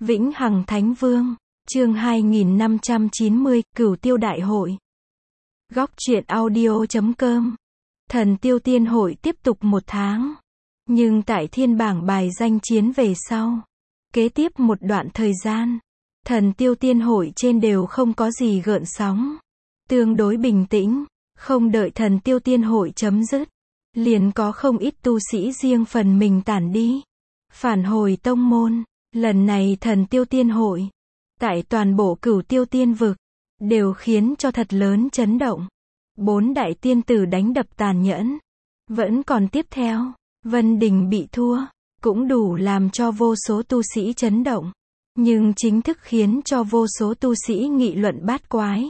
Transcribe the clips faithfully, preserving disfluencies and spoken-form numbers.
Vĩnh Hằng Thánh Vương, chương hai nghìn năm trăm chín mươi, Cửu Tiêu Đại Hội. Góc truyện audio chấm com. Thần Tiêu Tiên Hội tiếp tục một tháng. Nhưng tại thiên bảng bài danh chiến về sau, kế tiếp một đoạn thời gian, Thần Tiêu Tiên Hội trên đều không có gì gợn sóng. Tương đối bình tĩnh, không đợi Thần Tiêu Tiên Hội chấm dứt, liền có không ít tu sĩ riêng phần mình tản đi, phản hồi tông môn. Lần này Thần Tiêu Tiên Hội, tại toàn bộ Cửu Tiêu Tiên vực, đều khiến cho thật lớn chấn động. Bốn đại tiên tử đánh đập tàn nhẫn. Vẫn còn tiếp theo, Vân Đình bị thua, cũng đủ làm cho vô số tu sĩ chấn động. Nhưng chính thức khiến cho vô số tu sĩ nghị luận bát quái.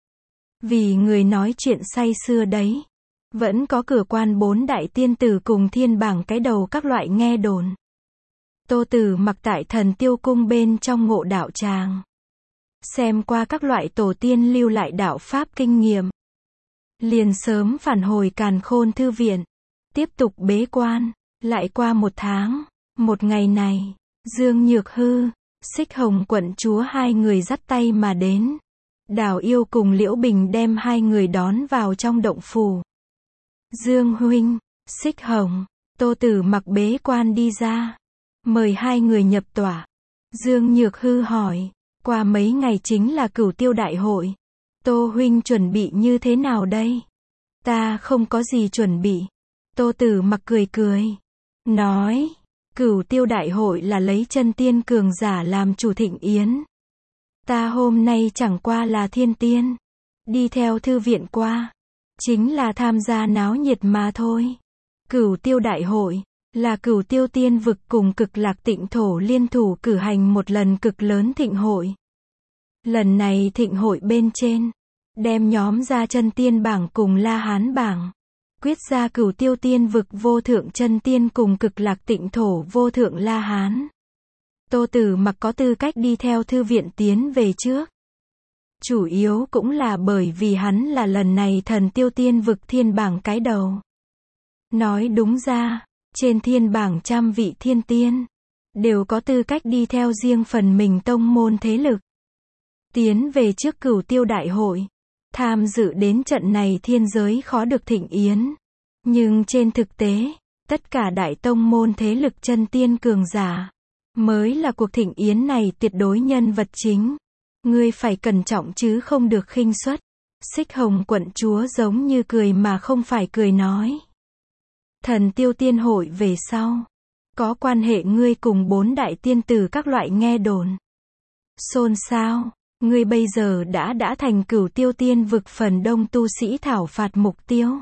Vì người nói chuyện say xưa đấy. Vẫn có cửa quan bốn đại tiên tử cùng thiên bảng cái đầu các loại nghe đồn. Tô Tử Mặc tại Thần Tiêu Cung bên trong ngộ đạo tràng, xem qua các loại tổ tiên lưu lại đạo pháp kinh nghiệm, liền sớm phản hồi Càn Khôn Thư viện, tiếp tục bế quan. Lại qua một tháng, một ngày này, Dương Nhược Hư, Xích Hồng quận chúa hai người dắt tay mà đến. Đào Yêu cùng Liễu Bình đem hai người đón vào trong động phủ. Dương huynh, Xích Hồng, Tô Tử Mặc bế quan đi ra, mời hai người nhập tỏa. Dương Nhược Hư hỏi, qua mấy ngày chính là Cửu Tiêu Đại Hội. Tô huynh chuẩn bị như thế nào đây? Ta không có gì chuẩn bị. Tô Tử Mặc cười cười, nói, Cửu Tiêu Đại Hội là lấy chân tiên cường giả làm chủ thịnh yến. Ta hôm nay chẳng qua là thiên tiên, đi theo thư viện qua, chính là tham gia náo nhiệt mà thôi. Cửu Tiêu Đại Hội là Cửu Tiêu Tiên vực cùng Cực Lạc Tịnh Thổ liên thủ cử hành một lần cực lớn thịnh hội. Lần này thịnh hội bên trên, đem nhóm ra chân tiên bảng cùng La Hán bảng, quyết ra Cửu Tiêu Tiên vực vô thượng chân tiên cùng Cực Lạc Tịnh Thổ vô thượng La Hán. Tô Tử Mặc có tư cách đi theo thư viện tiến về trước. Chủ yếu cũng là bởi vì hắn là lần này Thần Tiêu Tiên vực thiên bảng cái đầu. Nói đúng ra, trên thiên bảng trăm vị thiên tiên, đều có tư cách đi theo riêng phần mình tông môn thế lực. Tiến về trước Cửu Tiêu Đại Hội, tham dự đến trận này thiên giới khó được thịnh yến. Nhưng trên thực tế, tất cả đại tông môn thế lực chân tiên cường giả, mới là cuộc thịnh yến này tuyệt đối nhân vật chính. Ngươi phải cẩn trọng chứ không được khinh suất. Xích Hồng quận chúa giống như cười mà không phải cười nói. Thần Tiêu Tiên Hội về sau, có quan hệ ngươi cùng bốn đại tiên tử các loại nghe đồn. Xôn xao, ngươi bây giờ đã đã thành Cửu Tiêu Tiên vực phần đông tu sĩ thảo phạt mục tiêu.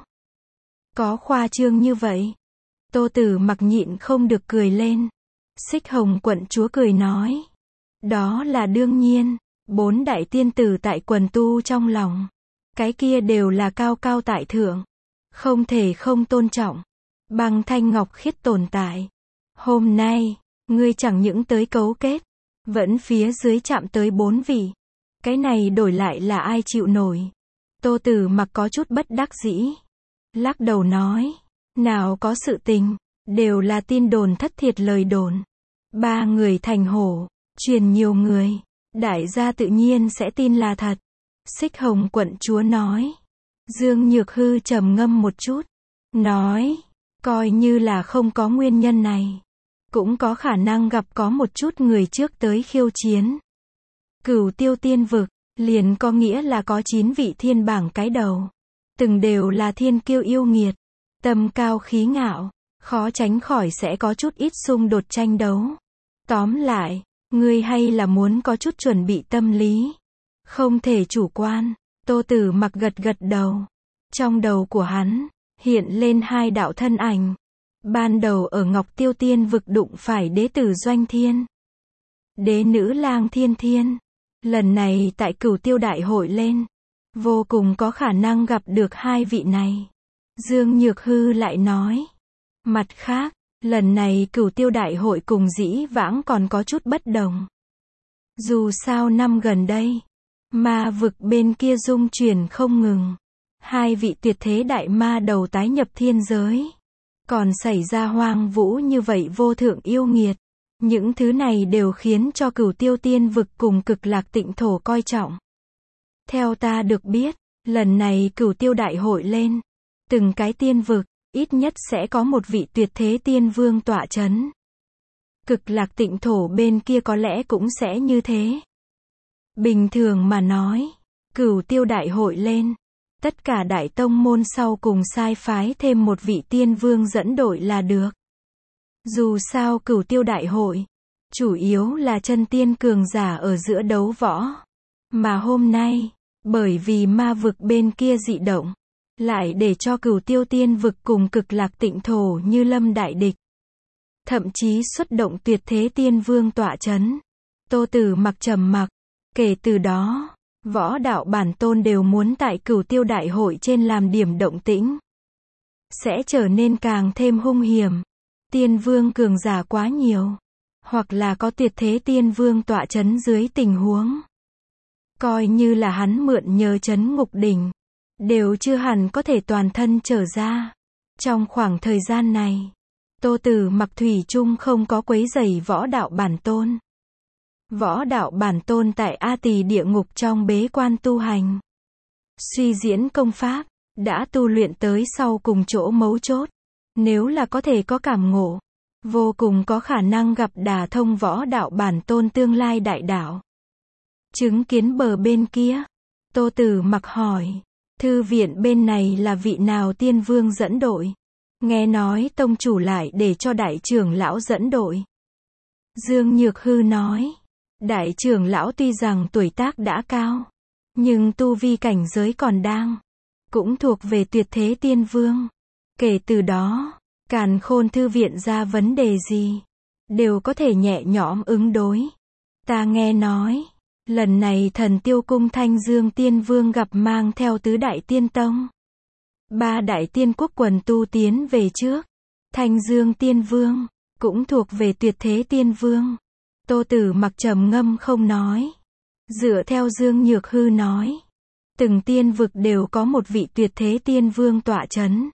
Có khoa trương như vậy? Tô Tử Mặc nhịn không được cười lên. Xích Hồng quận chúa cười nói, đó là đương nhiên, bốn đại tiên tử tại quần tu trong lòng, cái kia đều là cao cao tại thượng, không thể không tôn trọng. Băng thanh ngọc khiết tồn tại. Hôm nay, ngươi chẳng những tới cấu kết, vẫn phía dưới chạm tới bốn vị. Cái này đổi lại là ai chịu nổi? Tô Tử Mặc có chút bất đắc dĩ, lắc đầu nói, nào có sự tình, đều là tin đồn thất thiệt lời đồn. Ba người thành hổ, truyền nhiều người, đại gia tự nhiên sẽ tin là thật. Xích Hồng quận chúa nói. Dương Nhược Hư trầm ngâm một chút, nói, coi như là không có nguyên nhân này, cũng có khả năng gặp có một chút người trước tới khiêu chiến. Cửu Tiêu Tiên vực, liền có nghĩa là có chín vị thiên bảng cái đầu, từng đều là thiên kiêu yêu nghiệt, tâm cao khí ngạo, khó tránh khỏi sẽ có chút ít xung đột tranh đấu. Tóm lại, ngươi hay là muốn có chút chuẩn bị tâm lý, không thể chủ quan. Tô Tử Mặc gật gật đầu, trong đầu của hắn hiện lên hai đạo thân ảnh. Ban đầu ở Ngọc Tiêu Tiên vực đụng phải đế tử Doanh Thiên, đế nữ Lang Thiên Thiên. Lần này tại Cửu Tiêu Đại Hội lên, vô cùng có khả năng gặp được hai vị này. Dương Nhược Hư lại nói, mặt khác, lần này Cửu Tiêu Đại Hội cùng dĩ vãng còn có chút bất đồng. Dù sao năm gần đây, ma vực bên kia dung chuyển không ngừng. Hai vị tuyệt thế đại ma đầu tái nhập thiên giới. Còn xảy ra hoang vũ như vậy vô thượng yêu nghiệt. Những thứ này đều khiến cho Cửu Tiêu Tiên Vực cùng Cực Lạc Tịnh Thổ coi trọng. Theo ta được biết, lần này Cửu Tiêu Đại hội lên, từng cái tiên vực, ít nhất sẽ có một vị tuyệt thế tiên vương tọa chấn. Cực Lạc Tịnh Thổ bên kia có lẽ cũng sẽ như thế. Bình thường mà nói, Cửu Tiêu Đại hội lên, tất cả đại tông môn sau cùng sai phái thêm một vị tiên vương dẫn đội là được. Dù sao Cửu Tiêu Đại hội, chủ yếu là chân tiên cường giả ở giữa đấu võ. Mà hôm nay, bởi vì ma vực bên kia dị động, lại để cho Cửu Tiêu Tiên Vực cùng Cực Lạc Tịnh Thổ như lâm đại địch. Thậm chí xuất động tuyệt thế tiên vương tọa chấn. Tô Tử Mặc trầm mặc. Kể từ đó, võ đạo bản tôn đều muốn tại Cửu Tiêu Đại hội trên làm điểm động tĩnh. Sẽ trở nên càng thêm hung hiểm. Tiên vương cường giả quá nhiều. Hoặc là có tuyệt thế tiên vương tọa chấn dưới tình huống. Coi như là hắn mượn nhờ chấn ngục đỉnh. Đều chưa hẳn có thể toàn thân trở ra. Trong khoảng thời gian này, Tô Tử Mặc thủy chung không có quấy rầy võ đạo bản tôn. Võ đạo bản tôn tại A Tỳ địa ngục trong bế quan tu hành. Suy diễn công pháp, đã tu luyện tới sau cùng chỗ mấu chốt. Nếu là có thể có cảm ngộ, vô cùng có khả năng gặp đả thông võ đạo bản tôn tương lai đại đạo. Chứng kiến bờ bên kia, Tô Tử Mặc hỏi, thư viện bên này là vị nào tiên vương dẫn đội? Nghe nói tông chủ lại để cho đại trưởng lão dẫn đội. Dương Nhược Hư nói, đại trưởng lão tuy rằng tuổi tác đã cao, nhưng tu vi cảnh giới còn đang, cũng thuộc về tuyệt thế tiên vương. Kể từ đó, Càn Khôn thư viện ra vấn đề gì, đều có thể nhẹ nhõm ứng đối. Ta nghe nói, lần này Thần Tiêu Cung Thanh Dương Tiên Vương gặp mang theo tứ đại tiên tông. Ba đại tiên quốc quần tu tiến về trước. Thanh Dương Tiên Vương, cũng thuộc về tuyệt thế tiên vương. Tô Tử Mặc trầm ngâm không nói. Dựa theo Dương Nhược Hư nói, từng tiên vực đều có một vị tuyệt thế tiên vương tọa chấn.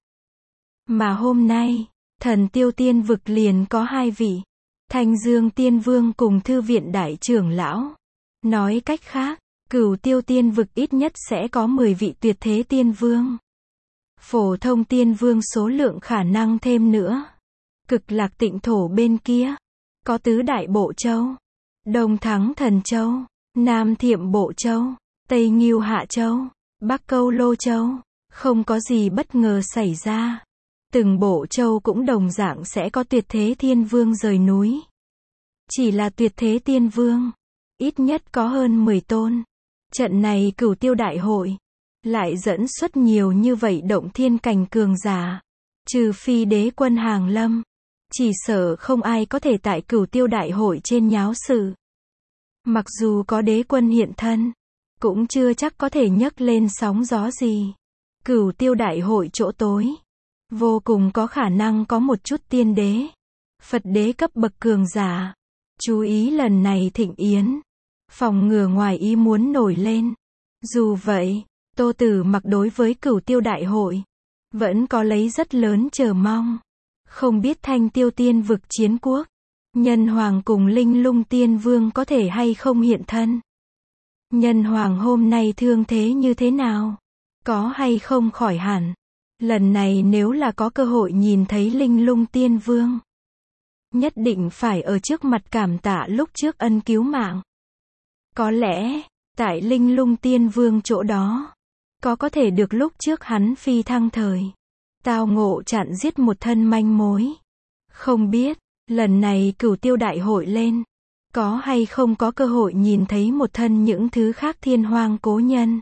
Mà hôm nay, Thần Tiêu Tiên Vực liền có hai vị. Thanh Dương Tiên Vương cùng thư viện đại trưởng lão. Nói cách khác, Cửu Tiêu Tiên Vực ít nhất sẽ có mười vị tuyệt thế tiên vương. Phổ thông tiên vương số lượng khả năng thêm nữa. Cực Lạc Tịnh Thổ bên kia, có tứ đại bộ châu. Đông Thắng Thần Châu, Nam Thiệm Bộ Châu, Tây Ngưu Hạ Châu, Bắc Câu Lô Châu. Không có gì bất ngờ xảy ra. Từng bộ châu cũng đồng dạng sẽ có tuyệt thế thiên vương rời núi. Chỉ là tuyệt thế tiên vương, ít nhất có hơn mười tôn. Trận này Cửu Tiêu Đại hội, lại dẫn xuất nhiều như vậy động thiên cảnh cường giả. Trừ phi đế quân hàng lâm, chỉ sợ không ai có thể tại Cửu Tiêu Đại hội trên nháo sự. Mặc dù có đế quân hiện thân, cũng chưa chắc có thể nhấc lên sóng gió gì. Cửu Tiêu Đại hội chỗ tối, vô cùng có khả năng có một chút tiên đế, Phật đế cấp bậc cường giả. Chú ý lần này thịnh yến, phòng ngừa ngoài ý muốn nổi lên. Dù vậy, Tô Tử Mặc đối với Cửu Tiêu Đại hội, vẫn có lấy rất lớn chờ mong. Không biết Thanh Tiêu Tiên Vực chiến quốc, Nhân Hoàng cùng Linh Lung Tiên Vương có thể hay không hiện thân. Nhân Hoàng hôm nay thương thế như thế nào? Có hay không khỏi hẳn? Lần này nếu là có cơ hội nhìn thấy Linh Lung Tiên Vương, nhất định phải ở trước mặt cảm tạ lúc trước ân cứu mạng. Có lẽ, tại Linh Lung Tiên Vương chỗ đó, có có thể được lúc trước hắn phi thăng thời, tao ngộ chặn giết một thân manh mối. Không biết, lần này Cửu Tiêu Đại hội lên, có hay không có cơ hội nhìn thấy một thân những thứ khác thiên hoang cố nhân.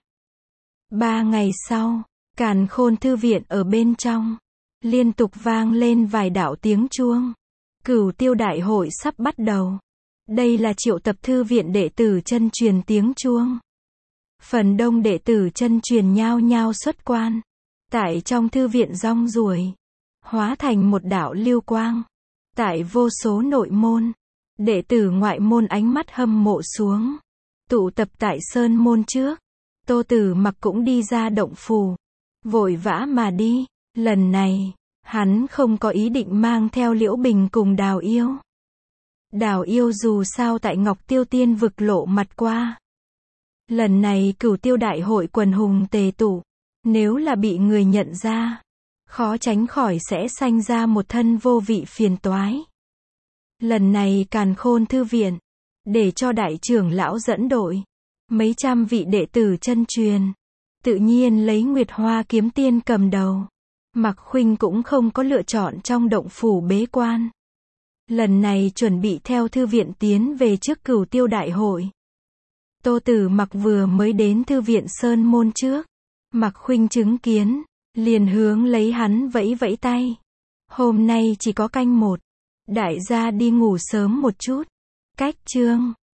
Ba ngày sau, Càn Khôn thư viện ở bên trong, liên tục vang lên vài đạo tiếng chuông. Cửu Tiêu Đại hội sắp bắt đầu. Đây là triệu tập thư viện đệ tử chân truyền tiếng chuông. Phần đông đệ tử chân truyền nhao nhao xuất quan. Tại trong thư viện rong ruổi, hóa thành một đạo lưu quang. Tại vô số nội môn, đệ tử ngoại môn ánh mắt hâm mộ xuống. Tụ tập tại sơn môn trước. Tô Tử Mặc cũng đi ra động phủ. Vội vã mà đi. Lần này, hắn không có ý định mang theo Liễu Bình cùng Đào Yêu. Đảo yêu dù sao tại Ngọc Tiêu Tiên vực lộ mặt qua. Lần này Cửu Tiêu đại hội quần hùng tề tụ, nếu là bị người nhận ra, khó tránh khỏi sẽ sanh ra một thân vô vị phiền toái. Lần này Càn Khôn Thư Viện, để cho đại trưởng lão dẫn đội, mấy trăm vị đệ tử chân truyền, tự nhiên lấy Nguyệt Hoa Kiếm Tiên cầm đầu. Mạc Khuynh cũng không có lựa chọn trong động phủ bế quan. Lần này chuẩn bị theo thư viện tiến về trước Cửu Tiêu đại hội. Tô Tử Mặc vừa mới đến thư viện Sơn Môn trước, Mạc Khuynh chứng kiến, liền hướng lấy hắn vẫy vẫy tay. Hôm nay chỉ có canh một, đại gia đi ngủ sớm một chút. Cách chương